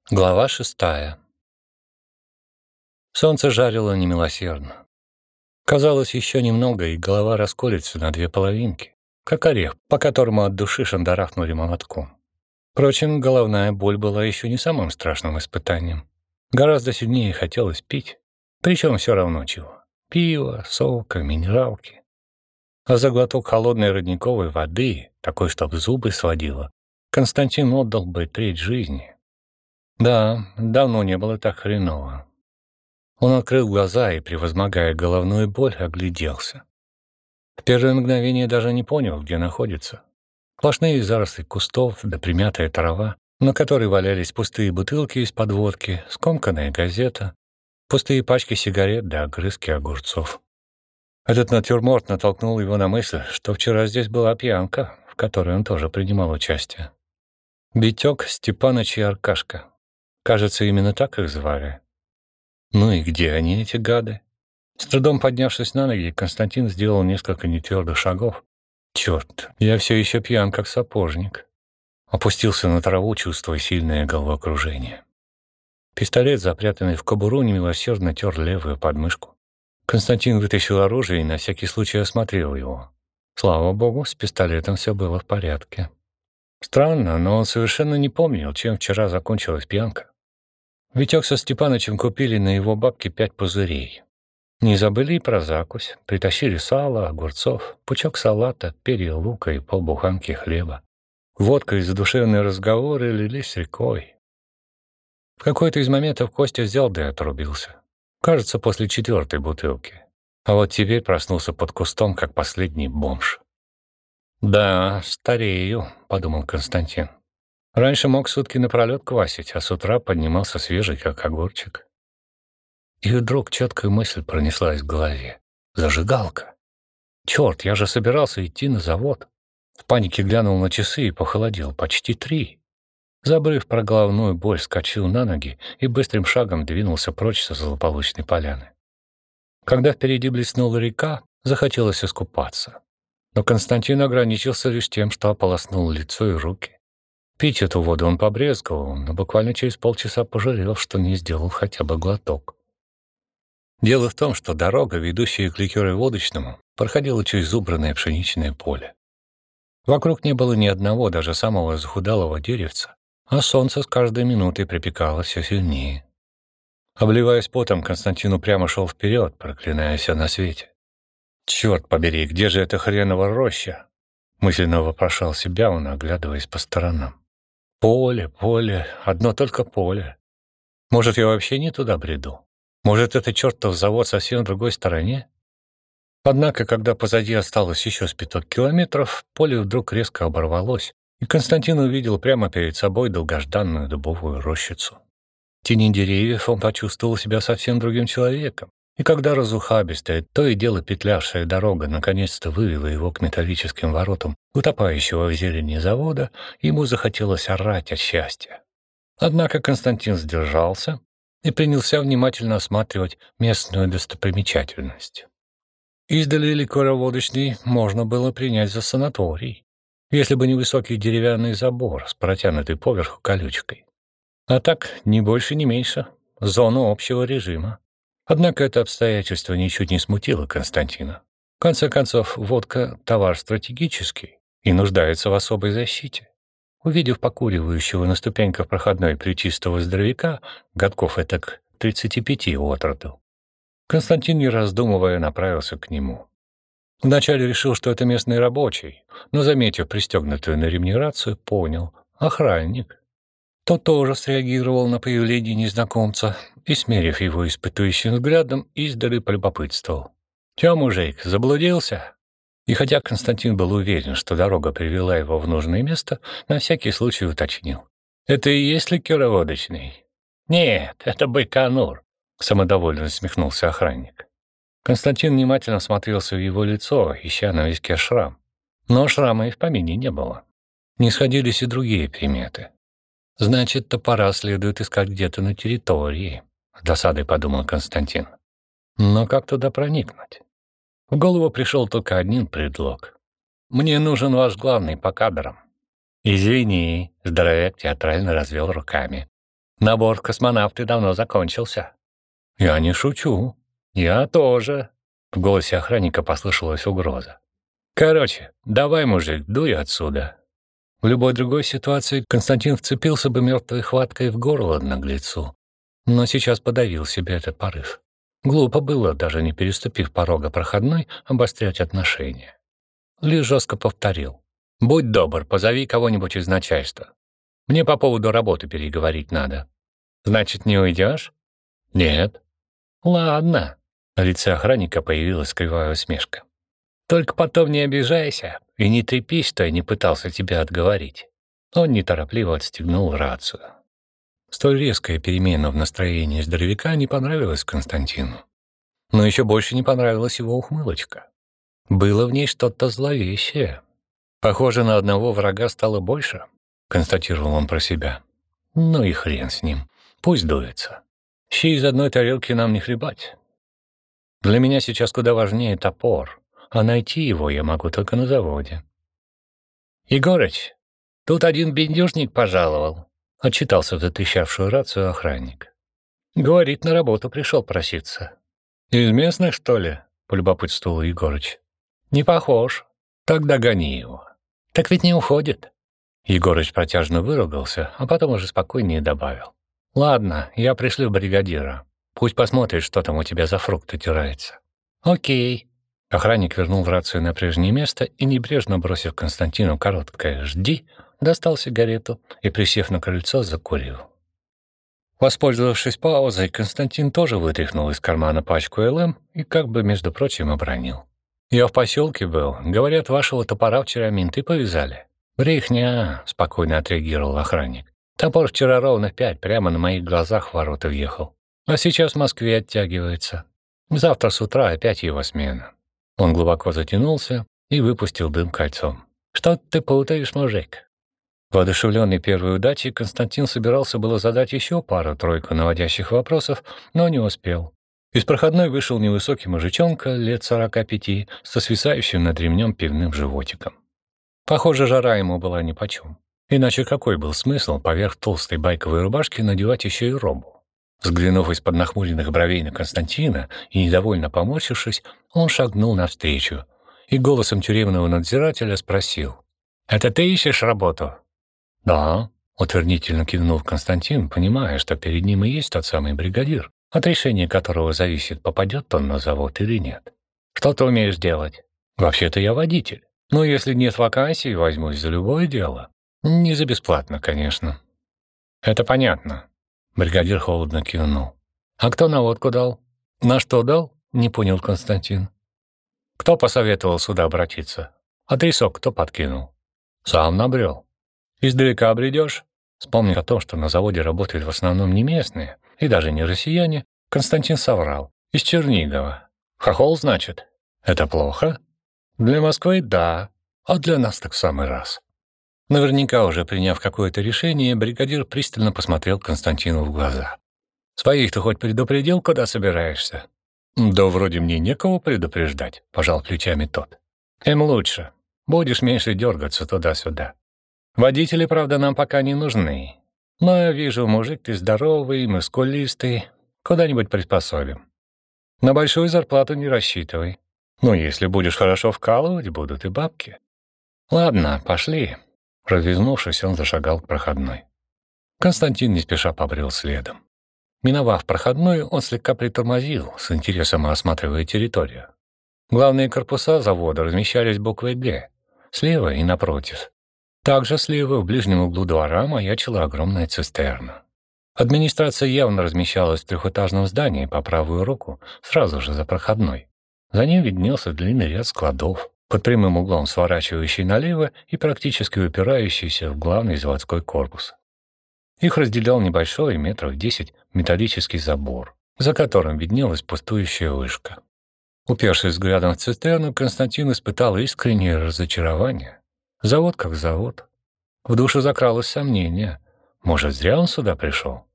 Глава 6. Солнце жарило немилосердно. Казалось, еще немного, и голова расколется на две половинки, как орех, по которому от души шандарахнули молотком. Впрочем, головная боль была еще не самым страшным испытанием. Гораздо сильнее хотелось пить, причем все равно чего. Пиво, сока, минералки. А за глоток холодной родниковой воды, такой, чтоб зубы сводило, Константин отдал бы треть жизни. Да, давно не было так хреново. Он открыл глаза и, превозмогая головную боль, огляделся. В первое мгновение даже не понял, где находится. Сплошные заросли кустов да примятая трава, на которой валялись пустые бутылки из-под водки, скомканная газета, пустые пачки сигарет да огрызки огурцов. Этот натюрморт натолкнул его на мысль, что вчера здесь была пьянка, в которой он тоже принимал участие. Витек, Степаныч и Аркашка. Кажется, именно так их звали. Ну и где они, эти гады? С трудом поднявшись на ноги, Константин сделал несколько нетвердых шагов. Черт, я все еще пьян, как сапожник. Опустился на траву, чувствуя сильное головокружение. Пистолет, запрятанный в кобуру, немилосердно тер левую подмышку. Константин вытащил оружие и на всякий случай осмотрел его. Слава богу, с пистолетом все было в порядке. Странно, но он совершенно не помнил, чем вчера закончилась пьянка. Витек со Степанычем купили на его бабки 5 пузырей. Не забыли и про закусь. Притащили сало, огурцов, пучок салата, перья лука и полбуханки хлеба. Водка и задушевные разговоры лились рекой. В какой-то из моментов Костя взял да и отрубился. Кажется, после 4-й бутылки. А вот теперь проснулся под кустом, как последний бомж. «Да, старею», — подумал Константин. Раньше мог сутки напролет квасить, а с утра поднимался свежий, как огурчик. И вдруг четкая мысль пронеслась в голове. Зажигалка. Черт, я же собирался идти на завод. В панике глянул на часы и похолодел. Почти 3. Забыв про головную боль, вскочил на ноги и быстрым шагом двинулся прочь со злополучной поляны. Когда впереди блеснула река, захотелось искупаться. Но Константин ограничился лишь тем, что ополоснул лицо и руки. Пить эту воду он побрезговал, но буквально через полчаса пожалел, что не сделал хотя бы глоток. Дело в том, что дорога, ведущая к ликероводочному, проходила через убранное пшеничное поле. Вокруг не было ни одного, даже самого захудалого деревца, а солнце с каждой минутой припекало все сильнее. Обливаясь потом, Константин упрямо шел вперед, проклиная все на свете. «Черт побери, где же эта хренова роща?» Мысленно вопрошал себя он, оглядываясь по сторонам. Поле, поле, одно только поле. Может, я вообще не туда бреду? Может, это чертов завод совсем в другой стороне? Однако, когда позади осталось еще с 5 километров, поле вдруг резко оборвалось, и Константин увидел прямо перед собой долгожданную дубовую рощицу. В тени деревьев он почувствовал себя совсем другим человеком, и когда разухабистая, то и дело петлявшая дорога наконец-то вывела его к металлическим воротам утопающего в зелени завода, ему захотелось орать от счастья. Однако Константин сдержался и принялся внимательно осматривать местную достопримечательность. Издали ликероводочный можно было принять за санаторий, если бы не высокий деревянный забор с протянутой поверху колючкой. А так, ни больше, ни меньше, зона общего режима. Однако это обстоятельство ничуть не смутило Константина. В конце концов, водка — товар стратегический и нуждается в особой защите. Увидев покуривающего на ступеньках проходной плечистого здоровяка, годков этак 35 от роду, Константин, не раздумывая, направился к нему. Вначале решил, что это местный рабочий, но, заметив пристегнутую на ремне рацию, понял — охранник. Тот тоже среагировал на появление незнакомца и, смерив его испытующим взглядом, издали полюбопытствовал. «Чё, мужик, заблудился?» И хотя Константин был уверен, что дорога привела его в нужное место, на всякий случай уточнил. «Это и есть ликероводочный?» «Нет, это Байконур», — самодовольно усмехнулся охранник. Константин внимательно смотрелся в его лицо, ища на виске шрам. Но шрама и в помине не было. Не сходились и другие приметы. «Значит, топора следует искать где-то на территории», — с досадой подумал Константин. «Но как туда проникнуть?» В голову пришел только один предлог. «Мне нужен ваш главный по кадрам». «Извини», — здоровяк театрально развел руками. Набор в космонавты давно закончился». «Я не шучу». «Я тоже». В голосе охранника послышалась угроза. «Короче, давай, мужик, дуй отсюда». В любой другой ситуации Константин вцепился бы мертвой хваткой в горло наглецу, но сейчас подавил себе этот порыв. Глупо было, даже не переступив порога проходной, обострять отношения. Лишь жестко повторил. «Будь добр, позови кого-нибудь из начальства. Мне по поводу работы переговорить надо». «Значит, не уйдешь?» «Нет». «Ладно». На лице охранника появилась кривая усмешка. «Только потом не обижайся и не трепись, что я не пытался тебя отговорить». Он неторопливо отстегнул рацию. Столь резкая перемена в настроении здоровяка не понравилась Константину. Но еще больше не понравилась его ухмылочка. Было в ней что-то зловещее. «Похоже, на одного врага стало больше», — констатировал он про себя. «Ну и хрен с ним. Пусть дуется. Щи из одной тарелки нам не хлебать. Для меня сейчас куда важнее топор, а найти его я могу только на заводе». «Егорыч, тут один бендюжник пожаловал», — отчитался в затрещавшую рацию охранник. «Говорит, на работу пришел проситься». «Из местных, что ли?» — полюбопытствовал Егорыч. «Не похож. Тогда гони его». «Так ведь не уходит». Егорыч протяжно выругался, а потом уже спокойнее добавил. «Ладно, я пришлю бригадира. Пусть посмотрит, что там у тебя за фрукт отирается». «Окей». Охранник вернул рацию на прежнее место и, небрежно бросив Константину короткое «жди», достал сигарету и, присев на крыльцо, закурил. Воспользовавшись паузой, Константин тоже вытряхнул из кармана пачку ЛМ и как бы, между прочим, обронил. «Я в поселке был. Говорят, вашего топора вчера менты повязали». «Брехня», — спокойно отреагировал охранник. «Топор вчера ровно в 5 прямо на моих глазах в ворота въехал. А сейчас в Москве оттягивается. Завтра с утра опять его смена». Он глубоко затянулся и выпустил дым кольцом. «Что ты путаешь, мужик?» Воодушевленный первой удачей, Константин собирался было задать еще пару-тройку наводящих вопросов, но не успел. Из проходной вышел невысокий мужичонка лет 45 со свисающим над ремнем пивным животиком. Похоже, жара ему была нипочем. Иначе какой был смысл поверх толстой байковой рубашки надевать еще и робу? Взглянув из-под нахмуренных бровей на Константина и недовольно поморщившись, он шагнул навстречу и голосом тюремного надзирателя спросил. «Это ты ищешь работу?» «Да», — утвердительно кивнул Константин, понимая, что перед ним и есть тот самый бригадир, от решения которого зависит, попадет он на завод или нет. «Что ты умеешь делать?» «Вообще-то я водитель. Но если нет вакансий, возьмусь за любое дело. Не за бесплатно, конечно». «Это понятно», — бригадир холодно кивнул. «А кто наводку дал?» «На что дал?» — не понял Константин. «Кто посоветовал сюда обратиться? Адресок кто подкинул?» «Сам набрел». «Издалека бредешь?» Вспомнив о том, что на заводе работают в основном не местные и даже не россияне, Константин соврал. «Из Чернигова». «Хохол, значит?» «Это плохо?» «Для Москвы — да, а для нас так в самый раз». Наверняка уже приняв какое-то решение, бригадир пристально посмотрел Константину в глаза. «Своих ты хоть предупредил, куда собираешься?» «Да вроде мне некого предупреждать», — пожал плечами тот. «Им лучше. Будешь меньше дергаться туда-сюда. Водители, правда, нам пока не нужны. Но я вижу, мужик ты здоровый, мускулистый. Куда-нибудь приспособим. На большую зарплату не рассчитывай. Но если будешь хорошо вкалывать, будут и бабки. Ладно, пошли». Развезнувшись, он зашагал к проходной. Константин не спеша побрел следом. Миновав проходную, он слегка притормозил, с интересом осматривая территорию. Главные корпуса завода размещались буквой «Г», слева и напротив. Также слева, в ближнем углу двора, маячила огромная цистерна. Администрация явно размещалась в трехэтажном здании по правую руку, сразу же за проходной. За ним виднелся длинный ряд складов, под прямым углом сворачивающий налево и практически упирающийся в главный заводской корпус. Их разделял небольшой, метров 10, металлический забор, за которым виднелась пустующая вышка. Упершись взглядом в цистерну, Константин испытал искреннее разочарование. Завод как завод. В душу закралось сомнение. Может, зря он сюда пришел?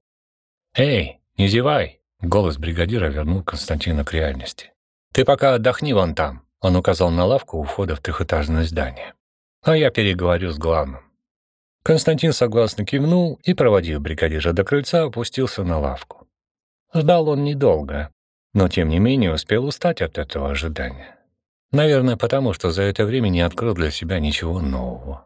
«Эй, не зевай!» — голос бригадира вернул Константина к реальности. «Ты пока отдохни вон там», — он указал на лавку у входа в трехэтажное здание. «А я переговорю с главным». Константин согласно кивнул и, проводив бригадира до крыльца, опустился на лавку. Ждал он недолго, но тем не менее успел устать от этого ожидания. Наверное, потому что за это время не открыл для себя ничего нового.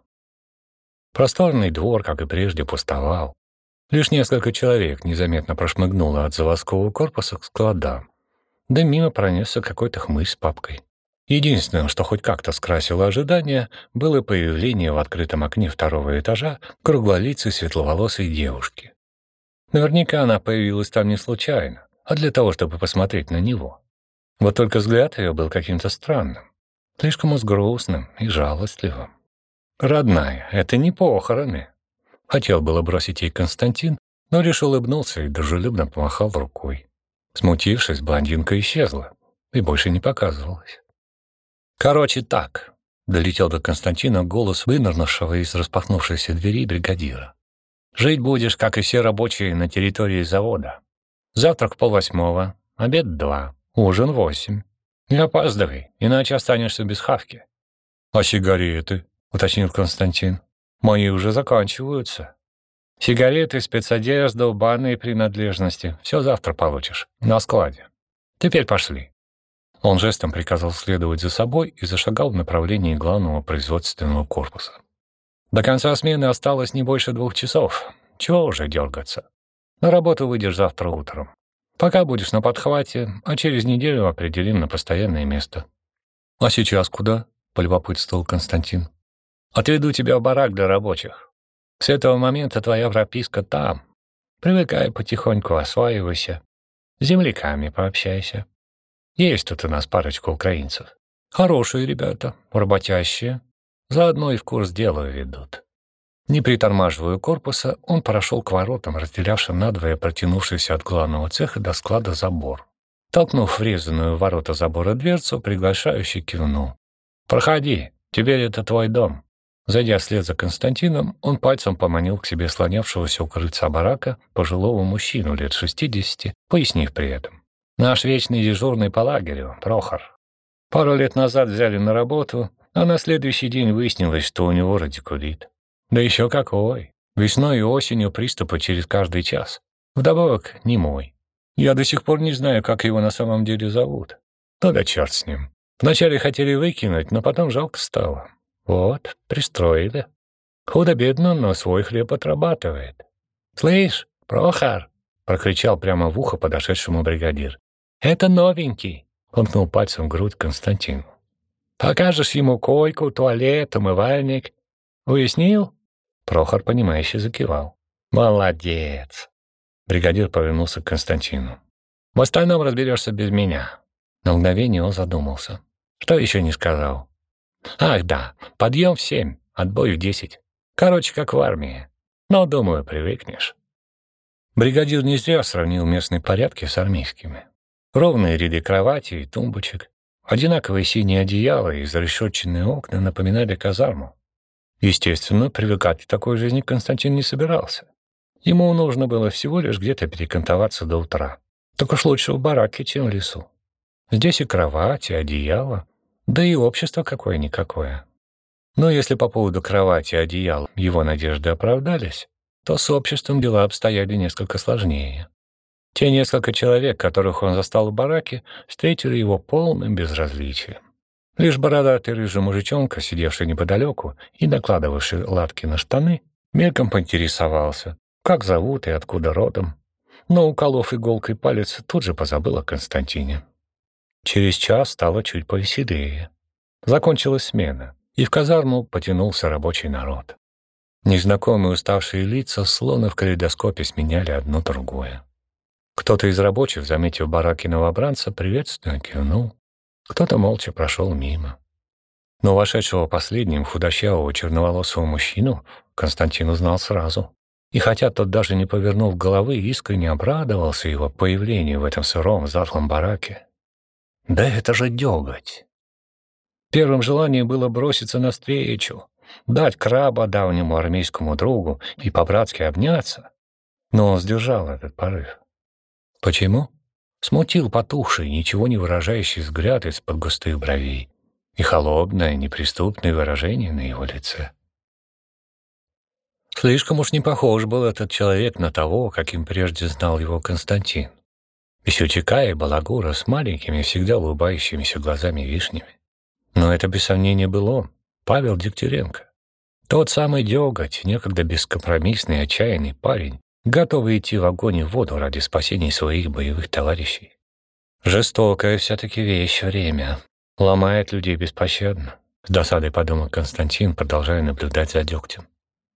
Просторный двор, как и прежде, пустовал. Лишь несколько человек незаметно прошмыгнуло от заводского корпуса к складам. Да мимо пронесся какой-то хмырь с папкой. Единственным, что хоть как-то скрасило ожидание, было появление в открытом окне второго этажа круглолицей светловолосой девушки. Наверняка она появилась там не случайно, а для того, чтобы посмотреть на него. Вот только взгляд ее был каким-то странным, слишком уж грустным и жалостливым. «Родная, это не похороны!» Хотел было бросить ей Константин, но лишь улыбнулся и дружелюбно помахал рукой. Смутившись, блондинка исчезла и больше не показывалась. «Короче, так», — долетел до Константина голос вынырнувшего из распахнувшейся двери бригадира. «Жить будешь, как и все рабочие, на территории завода. Завтрак 7:30, обед 2, ужин 8. Не опаздывай, иначе останешься без хавки». «А сигареты?» — уточнил Константин. «Мои уже заканчиваются». «Сигареты, спецодежда, банные принадлежности — все завтра получишь, на складе. Теперь пошли». Он жестом приказал следовать за собой и зашагал в направлении главного производственного корпуса. До конца смены осталось не больше 2 часов. Чего уже дергаться? На работу выйдешь завтра утром. Пока будешь на подхвате, а через неделю определим на постоянное место. «А сейчас куда?» — полюбопытствовал Константин. «Отведу тебя в барак для рабочих. С этого момента твоя прописка там. Привыкай потихоньку, осваивайся. С земляками пообщайся. Есть тут у нас парочка украинцев. Хорошие ребята, работящие. Заодно и в курс дела ведут». Не притормаживая корпуса, он прошел к воротам, разделявшим надвое протянувшийся от главного цеха до склада забор. Толкнув врезанную в ворота забора дверцу, приглашающий кивнул. «Проходи, теперь это твой дом». Зайдя вслед за Константином, он пальцем поманил к себе слонявшегося у крыльца барака пожилого мужчину лет 60, пояснив при этом: «Наш вечный дежурный по лагерю, Прохор. Пару лет назад взяли на работу, а на следующий день выяснилось, что у него радикулит. Да еще какой! Весной и осенью приступы через каждый час. Вдобавок немой. Я до сих пор не знаю, как его на самом деле зовут. Ну да черт с ним. Вначале хотели выкинуть, но потом жалко стало. Вот, пристроили. Худо-бедно, но свой хлеб отрабатывает. «Слышь, Прохор!» — прокричал прямо в ухо подошедшему бригадир. «Это новенький!» — ткнул пальцем в грудь Константину. «Покажешь ему койку, туалет, умывальник. Уяснил?» Прохор, понимающе закивал. «Молодец!» Бригадир повернулся к Константину. «В остальном разберешься без меня». На мгновение он задумался. Что еще не сказал? «Ах, да, подъем в 7, отбой в 10. Короче, как в армии. Но, думаю, привыкнешь». Бригадир не зря сравнил местные порядки с армейскими. Ровные ряды кроватей и тумбочек, одинаковые синие одеяла и зарешетченные окна напоминали казарму. Естественно, привыкать к такой жизни Константин не собирался. Ему нужно было всего лишь где-то перекантоваться до утра. Так уж лучше в бараке, чем в лесу. Здесь и кровать, и одеяло, да и общество какое-никакое. Но если по поводу кровати и одеяла его надежды оправдались, то с обществом дела обстояли несколько сложнее. Те несколько человек, которых он застал в бараке, встретили его полным безразличием. Лишь бородатый рыжий мужичонка, сидевший неподалеку и накладывавший латки на штаны, мельком поинтересовался, как зовут и откуда родом. Но, уколов иголкой палец, тут же позабыл о Константине. Через час стало чуть повеселее. Закончилась смена, и в казарму потянулся рабочий народ. Незнакомые уставшие лица, словно в калейдоскопе, сменяли одно другое. Кто-то из рабочих, заметив бараки новобранца, приветственно кивнул, кто-то молча прошел мимо. Но вошедшего последним худощавого черноволосого мужчину Константин узнал сразу. И хотя тот даже не повернул головы, искренне обрадовался его появлению в этом сыром, затхлом бараке. Да это же дёготь! Первым желанием было броситься навстречу, дать краба давнему армейскому другу и по-братски обняться. Но он сдержал этот порыв. Почему? Смутил потухший, ничего не выражающий взгляд из-под густых бровей и холодное, неприступное выражение на его лице. Слишком уж не похож был этот человек на того, каким прежде знал его Константин. Весельчака и балагура с маленькими, всегда улыбающимися глазами-вишнями. Но это, без сомнения, был он, Павел Дегтяренко. Тот самый дёготь, некогда бескомпромиссный, отчаянный парень, готовый идти в огонь и в воду ради спасения своих боевых товарищей. Жестокая все-таки вещь время. Ломает людей беспощадно. С досадой подумал Константин, продолжая наблюдать за Дегтем.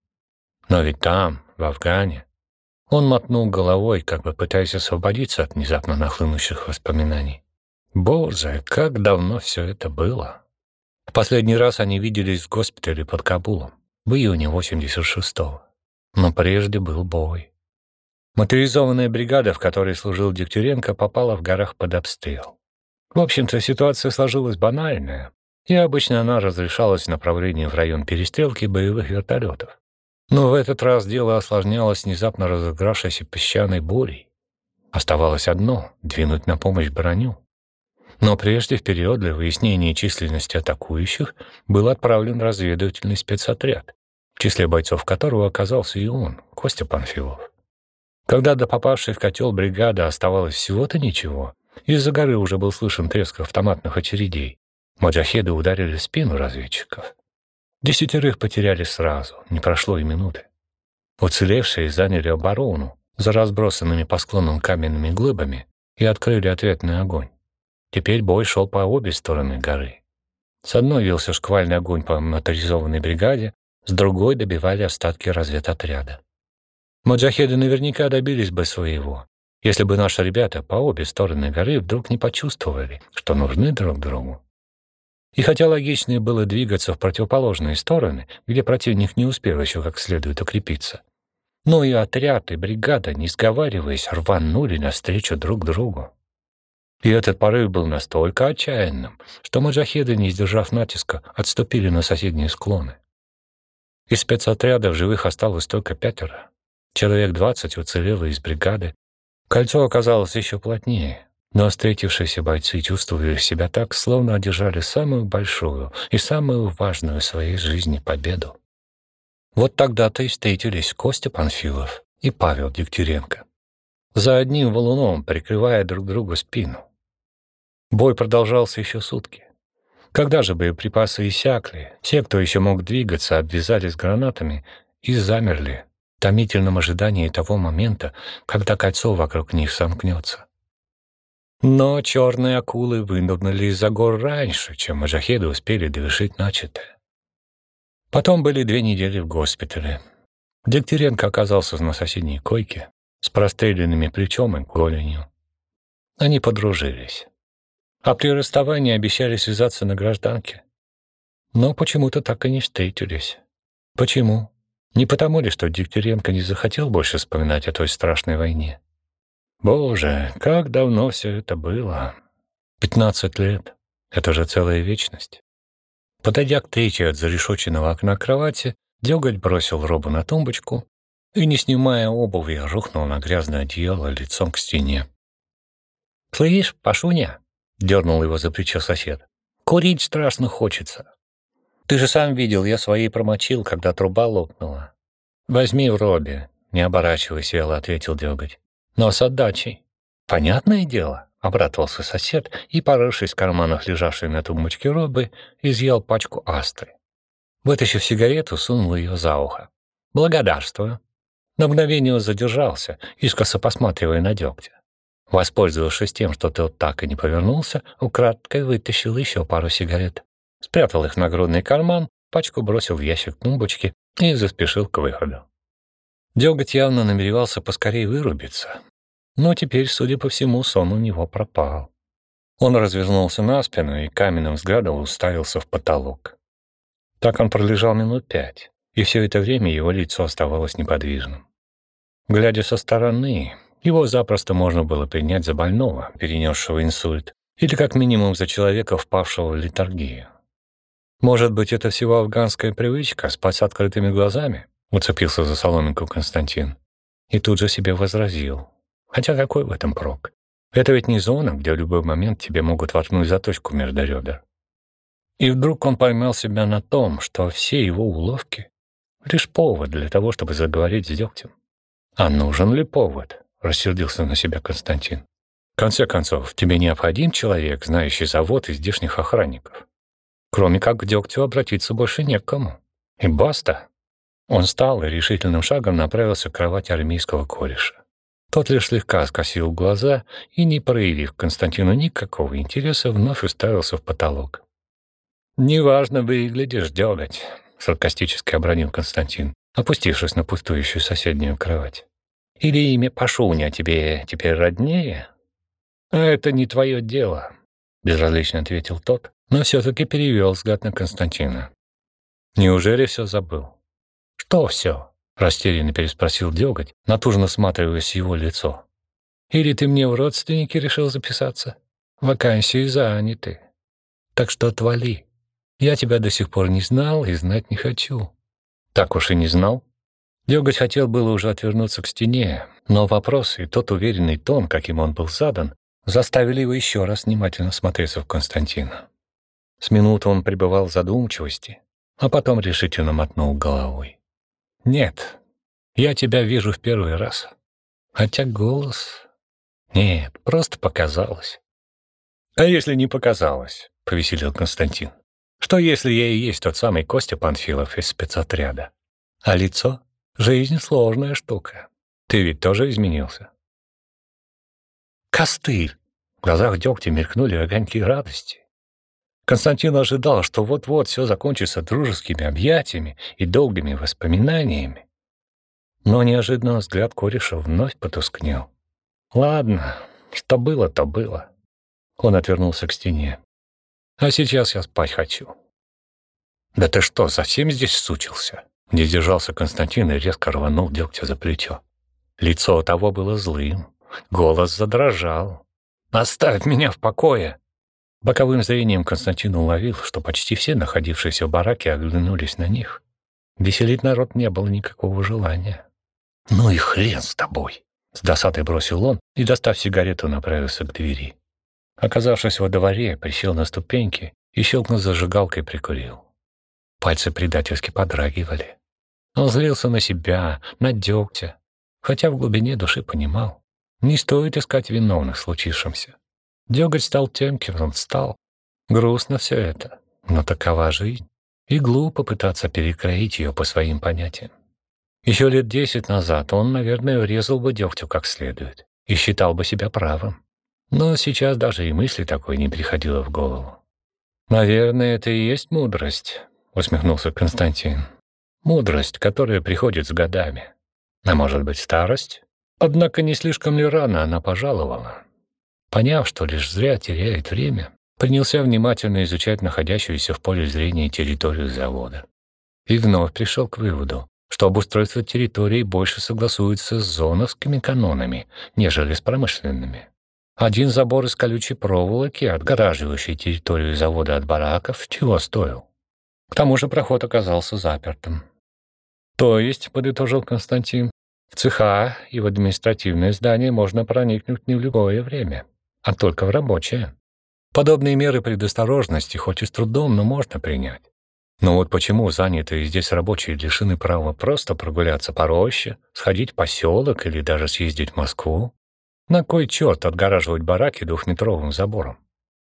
Но ведь там, в Афгане, он мотнул головой, как бы пытаясь освободиться от внезапно нахлынувших воспоминаний. Боже, как давно все это было! В последний раз они виделись в госпитале под Кабулом в июне 86-го. Но прежде был бой. Моторизованная бригада, в которой служил Дегтяренко, попала в горах под обстрел. В общем-то, ситуация сложилась банальная, и обычно она разрешалась в направлении в район перестрелки боевых вертолетов. Но в этот раз дело осложнялось внезапно разыгравшейся песчаной бурей. Оставалось одно — двинуть на помощь броню. Но прежде вперед для выяснения численности атакующих был отправлен разведывательный спецотряд, в числе бойцов которого оказался и он, Костя Панфилов. Когда до попавшей в котел бригады оставалось всего-то ничего, из-за горы уже был слышен треск автоматных очередей. Маджахеды ударили в спину разведчиков. 10 потеряли сразу, не прошло и минуты. Уцелевшие заняли оборону за разбросанными по склонам каменными глыбами и открыли ответный огонь. Теперь бой шел по обе стороны горы. С одной вился шквальный огонь по моторизованной бригаде, с другой добивали остатки разведотряда. Маджахеды наверняка добились бы своего, если бы наши ребята по обе стороны горы вдруг не почувствовали, что нужны друг другу. И хотя логичнее было двигаться в противоположные стороны, где противник не успел еще как следует укрепиться, но и отряд, и бригада, не сговариваясь, рванули навстречу друг другу. И этот порыв был настолько отчаянным, что маджахеды, не сдержав натиска, отступили на соседние склоны. Из спецотряда в живых осталось только 5. Человек 20 уцелело из бригады. Кольцо оказалось еще плотнее, но встретившиеся бойцы чувствовали себя так, словно одержали самую большую и самую важную в своей жизни победу. Вот тогда-то и встретились Костя Панфилов и Павел Дегтяренко, за одним валуном прикрывая друг другу спину. Бой продолжался еще сутки. Когда же боеприпасы иссякли, те, кто еще мог двигаться, обвязались гранатами и замерли в томительном ожидании того момента, когда кольцо вокруг них сомкнется. Но черные акулы вынырнули из-за гор раньше, чем маджахеды успели довершить начатое. Потом были 2 недели в госпитале. Дегтяренко оказался на соседней койке с простреленными плечом и голенью. Они подружились. А при расставании обещали связаться на гражданке. Но почему-то так и не встретились. Почему? Не потому ли, что Дегтяренко не захотел больше вспоминать о той страшной войне? Боже, как давно все это было. 15 лет. Это же целая вечность. Подойдя к третьей от зарешоченного окна кровати, Дёготь бросил робу на тумбочку и, не снимая обуви, рухнул на грязное одеяло лицом к стене. «Слышь, Пашуня!» — дернул его за плечо сосед. «Курить страшно хочется. Ты же сам видел, я своей промочил, когда труба лопнула. Возьми в робе», — не оборачиваясь, вяло ответил Дёготь. «Но с отдачей». «Понятное дело», — обрадовался сосед и, порывшись в карманах лежавшей на тумбочке робы, изъял пачку астры. Вытащив сигарету, сунул ее за ухо. «Благодарствую». На мгновение он задержался, искоса посматривая на Дёгтя. Воспользовавшись тем, что тот так и не повернулся, украдкой вытащил еще пару сигарет. Спрятал их в нагрудный карман, пачку бросил в ящик тумбочки и заспешил к выходу. Дёготь явно намеревался поскорее вырубиться, но теперь, судя по всему, сон у него пропал. Он развернулся на спину и каменным взглядом уставился в потолок. Так он пролежал минут 5, и все это время его лицо оставалось неподвижным. Глядя со стороны, его запросто можно было принять за больного, перенесшего инсульт, или как минимум за человека, впавшего в летаргию. «Может быть, это всего афганская привычка спать с открытыми глазами?» — уцепился за соломинку Константин. И тут же себе возразил. «Хотя какой в этом прок? Это ведь не зона, где в любой момент тебе могут воткнуть заточку между ребер». И вдруг он поймал себя на том, что все его уловки Лишь повод для того, чтобы заговорить с Дегтем. А нужен ли повод? Рассердился на себя Константин. В конце концов, тебе необходим человек, знающий завод и здешних охранников. Кроме как к Дегтю обратиться больше не к кому. И баста. Он встал и решительным шагом направился к кровати армейского кореша. Тот лишь слегка скосил глаза и, не проявив к Константину никакого интереса, вновь уставился в потолок. «Неважно выглядишь, Деготь», — саркастически обронил Константин, опустившись на пустующую соседнюю кровать. «Или имя Пашуня тебе теперь роднее?» «А это не твое дело», — безразлично ответил тот, но все-таки перевел взгляд на Константина. «Неужели все забыл?» «Что все?» — растерянно переспросил Деготь, натужно всматриваясь в его лицо. «Или ты мне в родственники решил записаться? Вакансии заняты. Так что отвали. Я тебя до сих пор не знал и знать не хочу». «Так уж и не знал». Деготь хотел было уже отвернуться к стене, но вопрос и тот уверенный тон, каким он был задан, заставили его еще раз внимательно смотреться в Константина. С минуты он пребывал в задумчивости, а потом решительно мотнул головой. «Нет, я тебя вижу в первый раз. Хотя голос... Нет, просто показалось». «А если не показалось?» — повеселил Константин. «Что если я и есть тот самый Костя Панфилов из спецотряда? А лицо? Жизнь сложная штука. Ты ведь тоже изменился». «Костыль!» В глазах Дегтя мелькнули огоньки радости. Константин ожидал, что вот-вот все закончится дружескими объятиями и долгими воспоминаниями. Но неожиданно взгляд кореша вновь потускнел. «Ладно, что было, то было». Он отвернулся к стене. «А сейчас я спать хочу». «Да ты что, совсем здесь сучился?» Не сдержался Константин и резко рванул Дегтя за плечо. Лицо того было злым, голос задрожал. «Оставь меня в покое!» Боковым зрением Константин уловил, что почти все находившиеся в бараке оглянулись на них. Веселить народ не было никакого желания. «Ну и хрен с тобой!» С досадой бросил он и, достав сигарету, направился к двери. Оказавшись во дворе, присел на ступеньки и, щелкнув зажигалкой, прикурил. Пальцы предательски подрагивали. Он злился на себя, на Дегтя, хотя в глубине души понимал, не стоит искать виновных в случившемся. Деготь стал тем, кем он стал. Грустно все это, но такова жизнь, и глупо пытаться перекроить ее по своим понятиям. Еще лет 10 назад он, наверное, врезал бы Дегтю как следует и считал бы себя правым. Но сейчас даже и мысли такой не приходило в голову. «Наверное, это и есть мудрость», — усмехнулся Константин. «Мудрость, которая приходит с годами. А может быть, старость? Однако не слишком ли рано она пожаловала?» Поняв, что лишь зря теряет время, принялся внимательно изучать находящуюся в поле зрения территорию завода. И вновь пришел к выводу, что обустройство территории больше согласуется с зоновскими канонами, нежели с промышленными. Один забор из колючей проволоки, отгораживающий территорию завода от бараков, чего стоил. К тому же проход оказался запертым. «То есть, — подытожил Константин, — в цеха и в административное здание можно проникнуть не в любое время, а только в рабочее. Подобные меры предосторожности хоть и с трудом, но можно принять. Но вот почему занятые здесь рабочие лишены права просто прогуляться по роще, сходить в поселок или даже съездить в Москву? На кой черт отгораживать бараки двухметровым забором?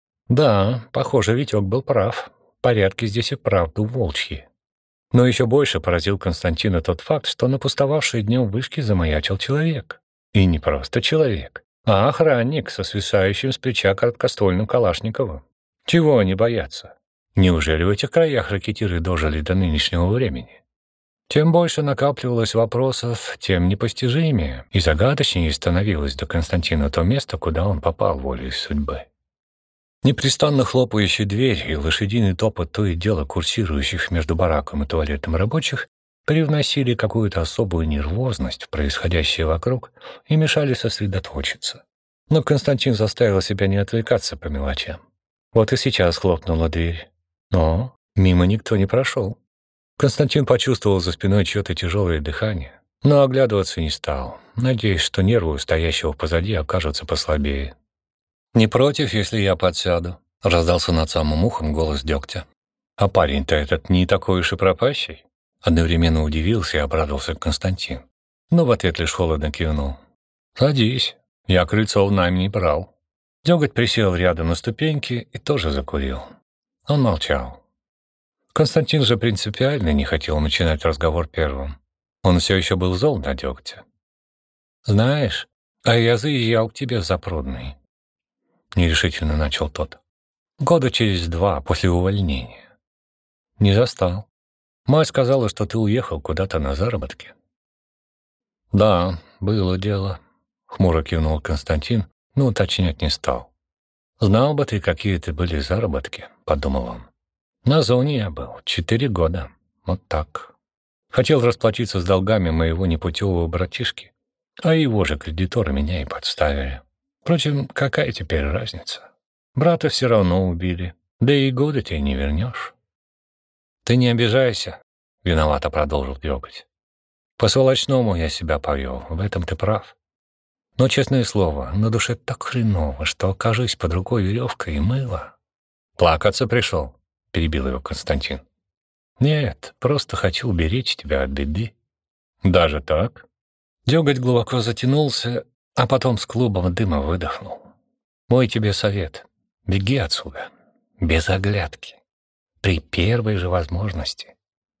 Да, похоже, Витек был прав. Порядки здесь и правду волчьи. Но еще больше поразил Константина тот факт, что на пустовавшей днем вышке замаячил человек. И не просто человек, а охранник со свисающим с плеча короткоствольным Калашниковым. Чего они боятся? Неужели в этих краях ракетиры дожили до нынешнего времени? Чем больше накапливалось вопросов, тем непостижимее и загадочнее становилось для Константина то место, куда он попал волей судьбы. Непрестанно хлопающая дверь и лошадиный топот то и дело курсирующих между бараком и туалетом рабочих привносили какую-то особую нервозность в происходящее вокруг и мешали сосредоточиться. Но Константин заставил себя не отвлекаться по мелочам. Вот и сейчас хлопнула дверь. Но мимо никто не прошел. Константин почувствовал за спиной чье-то тяжелое дыхание, но оглядываться не стал, надеясь, что нервы у стоящего позади окажутся послабее. «Не против, если я подсяду?» — раздался над самым ухом голос Дегтя. «А парень-то этот не такой уж и пропащий. Одновременно удивился и обрадовался Константин. Но в ответ лишь холодно кивнул. «Садись, я крыльцо в найм не брал». Дёготь присел рядом на ступеньки и тоже закурил. Он молчал. Константин же принципиально не хотел начинать разговор первым. Он все еще был зол на Дёгтя. «Знаешь, а я заезжал к тебе в Запрудный», — нерешительно начал тот. «Года через 2 после увольнения. Не застал. Мать сказала, что ты уехал куда-то на заработки». «Да, было дело», — хмуро кивнул Константин, но уточнять не стал. «Знал бы ты, какие это были заработки», — подумал он. «На зоне я был 4 года. Вот так. Хотел расплатиться с долгами моего непутевого братишки, а его же кредиторы меня и подставили. Впрочем, какая теперь разница? Брата все равно убили, да и годы ты не вернешь». «Ты не обижайся», — виновато продолжил Дёготь. «По-сволочному я себя повел, в этом ты прав. Но, честное слово, на душе так хреново, что окажусь под рукой веревка и мыло». «Плакаться пришел», — перебил его Константин. «Нет, просто хочу уберечь тебя от беды». «Даже так?» Дёготь глубоко затянулся, а потом с клубом дыма выдохнул. «Мой тебе совет. Беги отсюда. Без оглядки. При первой же возможности.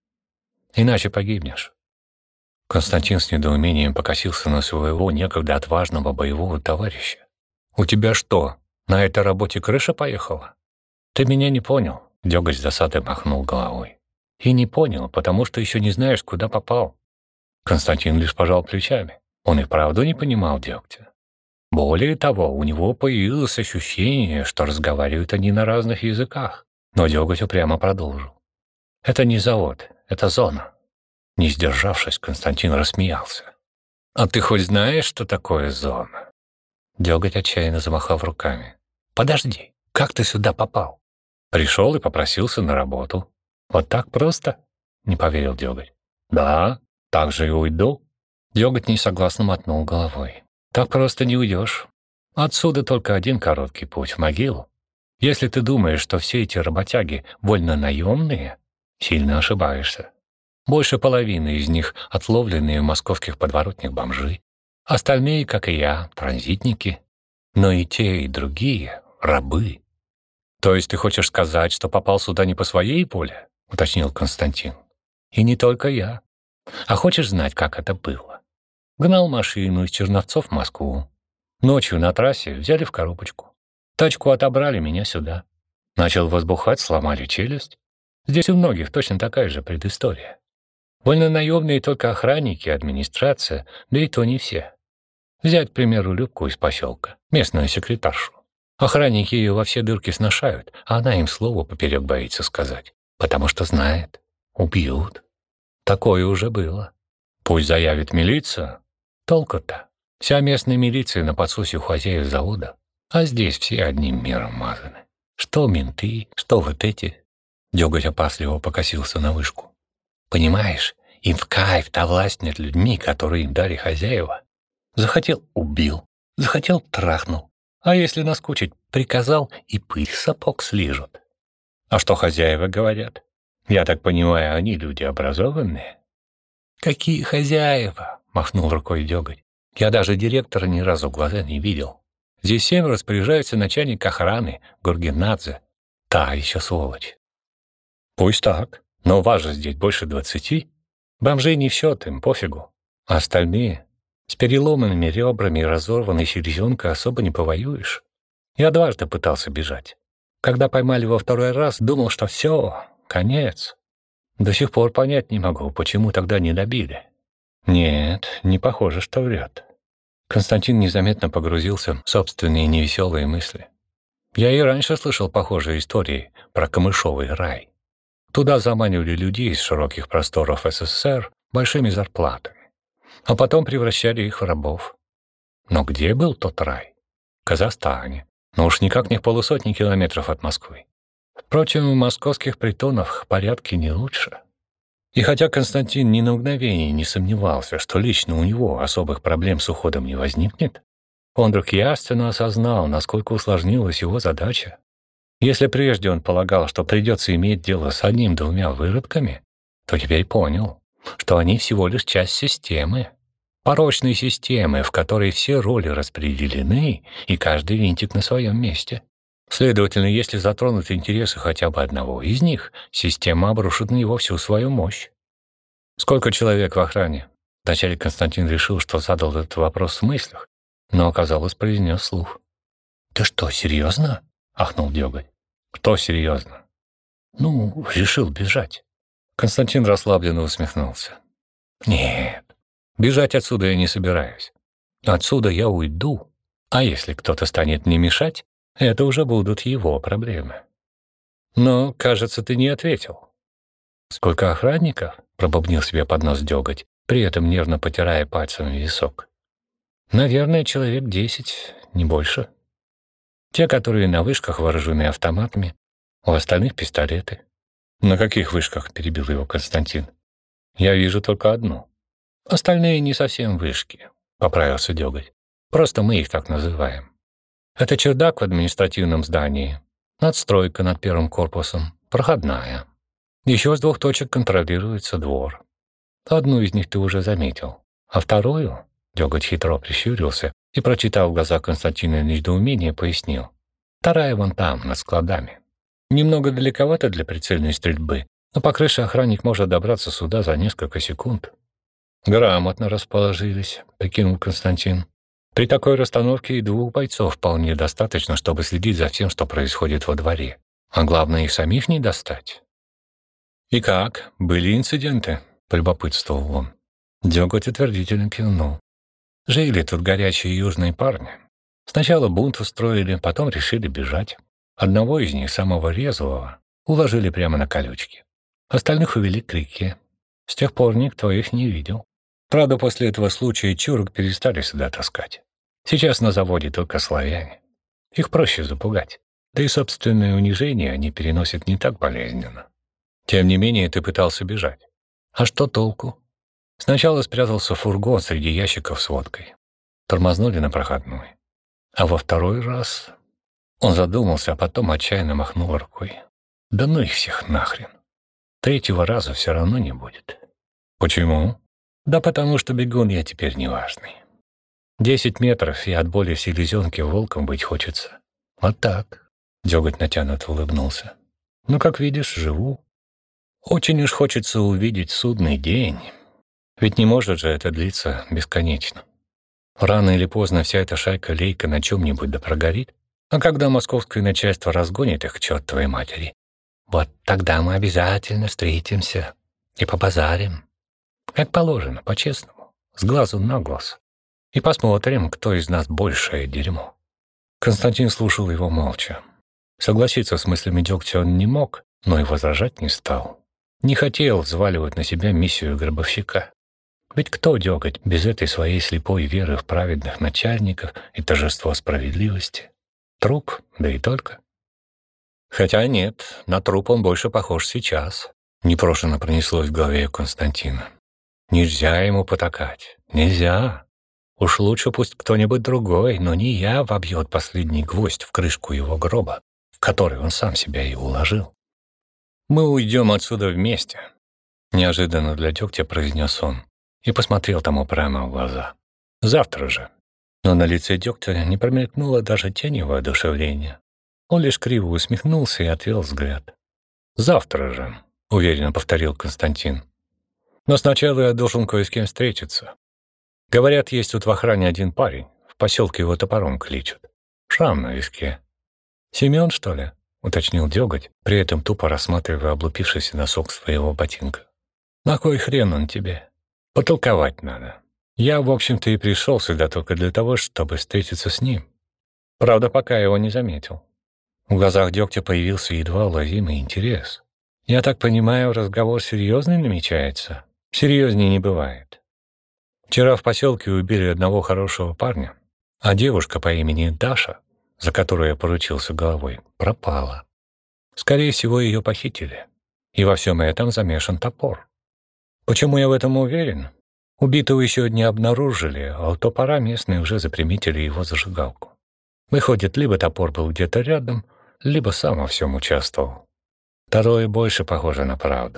Иначе погибнешь». Константин с недоумением покосился на своего некогда отважного боевого товарища. «У тебя что, на этой работе крыша поехала?» «Ты меня не понял», — Дёготь с досадой махнул головой. «И не понял, потому что еще не знаешь, куда попал». Константин лишь пожал плечами. Он и вправду не понимал Дёгтя. Более того, у него появилось ощущение, что разговаривают они на разных языках. Но Дёготь упрямо продолжил. «Это не завод, это зона». Не сдержавшись, Константин рассмеялся. «А ты хоть знаешь, что такое зона?» Дёготь отчаянно замахал руками. «Подожди, как ты сюда попал?» «Пришел и попросился на работу». «Вот так просто?» — не поверил Дёготь. «Да, так же и уйду». Дёготь несогласно мотнул головой. «Так просто не уйдешь. Отсюда только один короткий путь — в могилу. Если ты думаешь, что все эти работяги вольно-наемные, сильно ошибаешься. Больше половины из них — отловленные в московских подворотнях бомжи. Остальные, как и я, транзитники. Но и те, и другие — рабы». «То есть ты хочешь сказать, что попал сюда не по своей воле?» — уточнил Константин. «И не только я. А хочешь знать, как это было? Гнал машину из Черновцов в Москву. Ночью на трассе взяли в коробочку. Тачку отобрали, меня сюда. Начал возбухать, сломали челюсть. Здесь у многих точно такая же предыстория. Вольнонаемные только охранники, администрация, да и то не все. Взять, к примеру, Любку из поселка, местную секретаршу. Охранники ее во все дырки сношают, а она им слово поперек боится сказать, потому что знает, убьют. Такое уже было. Пусть заявит милиция. Толку-то. Вся местная милиция на подсусе у хозяев завода, а здесь все одним миром мазаны. Что менты, что вот эти. Дёготь опасливо покосился на вышку. Понимаешь, им в кайф-то власть над людьми, которые им дали хозяева. Захотел — убил, захотел — трахнул. А если наскучить, приказал, и пыль с сапог слижут. А что хозяева говорят? Я так понимаю, они люди образованные? «Какие хозяева?» — махнул рукой Дёготь. «Я даже директора ни разу в глаза не видел. Здесь всем распоряжается начальник охраны Гургенадзе. Та еще сволочь». «Пусть так, но вас же здесь больше 20. Бомжей не в счет, им пофигу. А остальные? С переломанными ребрами и разорванной селезенкой особо не повоюешь. Я дважды пытался бежать. Когда поймали во второй раз, думал, что все, конец. До сих пор понять не могу, почему тогда не добили». «Нет, не похоже, что врет». Константин незаметно погрузился в собственные невеселые мысли. «Я и раньше слышал похожие истории про камышовый рай. Туда заманивали людей из широких просторов СССР большими зарплатами, а потом превращали их в рабов. Но где был тот рай? В Казахстане. Но уж никак не в 150 километров от Москвы. Впрочем, в московских притонах порядки не лучше». И хотя Константин ни на мгновение не сомневался, что лично у него особых проблем с уходом не возникнет, он вдруг ясно осознал, насколько усложнилась его задача. Если прежде он полагал, что придется иметь дело с одним-двумя выродками, то теперь понял, что они всего лишь часть системы. Порочной системы, в которой все роли распределены и каждый винтик на своем месте. Следовательно, если затронут интересы хотя бы одного из них, система обрушит на него всю свою мощь. Сколько человек в охране? Вначале Константин решил, что задал этот вопрос в мыслях, но, оказалось, произнес вслух. «Ты что, серьезно?» — ахнул Дёготь. «Кто серьезно?» «Ну, решил бежать». Константин расслабленно усмехнулся. «Нет, бежать отсюда я не собираюсь. Отсюда я уйду, а если кто-то станет мне мешать, это уже будут его проблемы». «Но, кажется, ты не ответил». «Сколько охранников?» — пробубнил себе под нос Дёготь, при этом нервно потирая пальцем висок. «Наверное, человек 10, не больше. Те, которые на вышках вооружены автоматами, у остальных пистолеты». «На каких вышках?» — перебил его Константин. «Я вижу только одну. Остальные не совсем вышки», — поправился Дёготь. «Просто мы их так называем. Это чердак в административном здании, надстройка над первым корпусом, проходная. Еще с 2 точек контролируется двор. Одну из них ты уже заметил, а вторую...» Дёготь хитро прищурился и, прочитав в глазах Константина недоумение, пояснил. «Вторая вон там, над складами. Немного далековато для прицельной стрельбы, но по крыше охранник может добраться сюда за несколько секунд». «Грамотно расположились», — прикинул Константин. «При такой расстановке и 2 бойцов вполне достаточно, чтобы следить за всем, что происходит во дворе. А главное, их самих не достать». «И как? Были инциденты?» — полюбопытствовал он. Дёготь утвердительно кивнул. «Жили тут горячие южные парни. Сначала бунт устроили, потом решили бежать. Одного из них, самого резвого, уложили прямо на колючки. Остальных увели к реке. С тех пор никто их не видел. Правда, после этого случая чурок перестали сюда таскать. Сейчас на заводе только славяне. Их проще запугать. Да и собственное унижение они переносят не так болезненно. Тем не менее, ты пытался бежать. А что толку? Сначала спрятался в фургон среди ящиков с водкой. Тормознули на проходной. А во второй раз... Он задумался, а потом отчаянно махнул рукой. Да ну их всех нахрен. 3-го раза все равно не будет. Почему? Да потому что бегун я теперь неважный. 10 метров, и от боли в селезенке волком быть хочется. Вот так. Дёготь натянуто улыбнулся. Ну, как видишь, живу. Очень уж хочется увидеть судный день. Ведь не может же это длиться бесконечно. Рано или поздно вся эта шайка-лейка на чем-нибудь да прогорит. А когда московское начальство разгонит их к чертовой матери, вот тогда мы обязательно встретимся и побазарим. Как положено, по-честному, с глазу на глаз. И посмотрим, кто из нас большее дерьмо». Константин слушал его молча. Согласиться с мыслями Дёгтя он не мог, но и возражать не стал. Не хотел взваливать на себя миссию гробовщика. Ведь кто Дёготь без этой своей слепой веры в праведных начальников и торжество справедливости? Труп, да и только. Хотя нет, на труп он больше похож сейчас. Непрошено пронеслось в голове у Константина. Нельзя ему потакать. Нельзя. Уж лучше пусть кто-нибудь другой, но не я вобьет последний гвоздь в крышку его гроба, в который он сам себя и уложил. «Мы уйдем отсюда вместе», — неожиданно для Дёгтя произнес он и посмотрел тому прямо в глаза. «Завтра же». Но на лице Дёгтя не промелькнуло даже тени воодушевления. Он лишь криво усмехнулся и отвел взгляд. «Завтра же», — уверенно повторил Константин. «Но сначала я должен кое с кем встретиться. Говорят, есть тут в охране один парень, в поселке его топором кличут. Шрам на виске». «Семён, что ли?» — уточнил Дёготь, при этом тупо рассматривая облупившийся носок своего ботинка. «На кой хрен он тебе? Потолковать надо. Я, в общем-то, и пришел сюда только для того, чтобы встретиться с ним. Правда, пока его не заметил». В глазах Дёгтя появился едва уловимый интерес. «Я так понимаю, разговор серьезный намечается? Серьезнее не бывает. Вчера в поселке убили одного хорошего парня, а девушка по имени Даша, за которую я поручился головой, пропала. Скорее всего, ее похитили. И во всем этом замешан топор. Почему я в этом уверен? Убитого еще не обнаружили, а у топора местные уже заприметили его зажигалку. Выходит, либо топор был где-то рядом, либо сам во всем участвовал. Второе больше похоже на правду.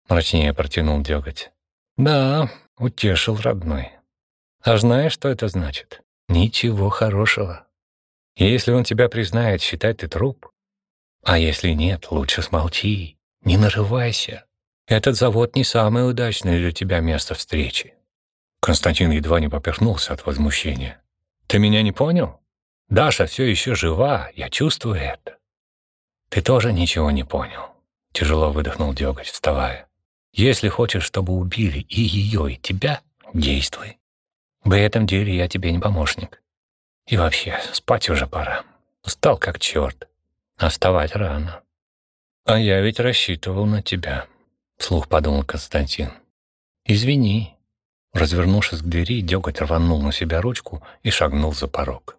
мрачнее протянул Дёготь. Да, утешил родной. А знаешь, что это значит? Ничего хорошего. Если он тебя признает, считай ты труп. А если нет, лучше смолчи, не нарывайся. Этот завод не самое удачное для тебя место встречи. Константин едва не поперхнулся от возмущения. Ты меня не понял? Даша все еще жива, я чувствую это. Ты тоже ничего не понял. Тяжело выдохнул Дёготь, вставая. Если хочешь, чтобы убили и ее, и тебя, действуй. В этом деле я тебе не помощник. И вообще, спать уже пора. Устал как черт. А вставать рано. А я ведь рассчитывал на тебя, вслух подумал Константин. Извини. Развернувшись к двери, Дёготь рванул на себя ручку и шагнул за порог.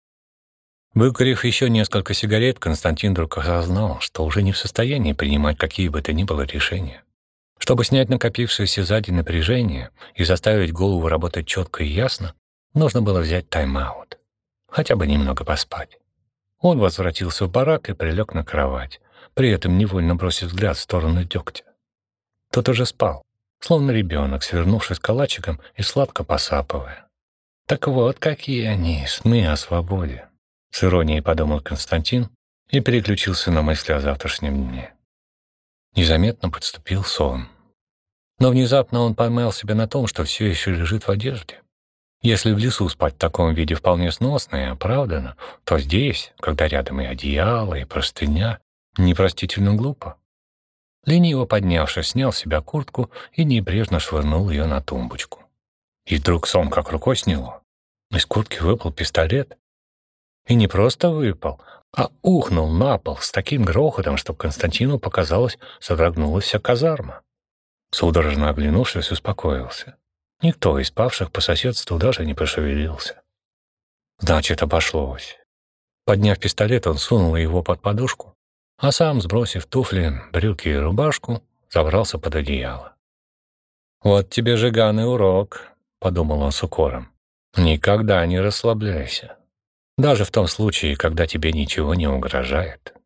Выкурив еще несколько сигарет, Константин вдруг осознал, что уже не в состоянии принимать какие бы то ни было решения. Чтобы снять накопившееся за день напряжение и заставить голову работать четко и ясно, нужно было взять тайм-аут. Хотя бы немного поспать. Он возвратился в барак и прилег на кровать, при этом невольно бросив взгляд в сторону Дёгтя. Тот уже спал, словно ребенок, свернувшись калачиком и сладко посапывая. Так вот, какие они, сны о свободе. С иронией подумал Константин и переключился на мысли о завтрашнем дне. Незаметно подступил сон. Но внезапно он поймал себя на том, что все еще лежит в одежде. Если в лесу спать в таком виде вполне сносно и оправданно, то здесь, когда рядом и одеяло, и простыня, непростительно глупо. Лениво поднявшись, снял с себя куртку и небрежно швырнул ее на тумбочку. И вдруг сон как рукой сняло. Из куртки выпал пистолет. И не просто выпал, а ухнул на пол с таким грохотом, что Константину показалось, содрогнулась вся казарма. Судорожно оглянувшись, успокоился. Никто из спавших по соседству даже не пошевелился. Значит, обошлось. Подняв пистолет, он сунул его под подушку, а сам, сбросив туфли, брюки и рубашку, забрался под одеяло. «Вот тебе, Жиган, и урок», — подумал он с укором. «Никогда не расслабляйся. Даже в том случае, когда тебе ничего не угрожает».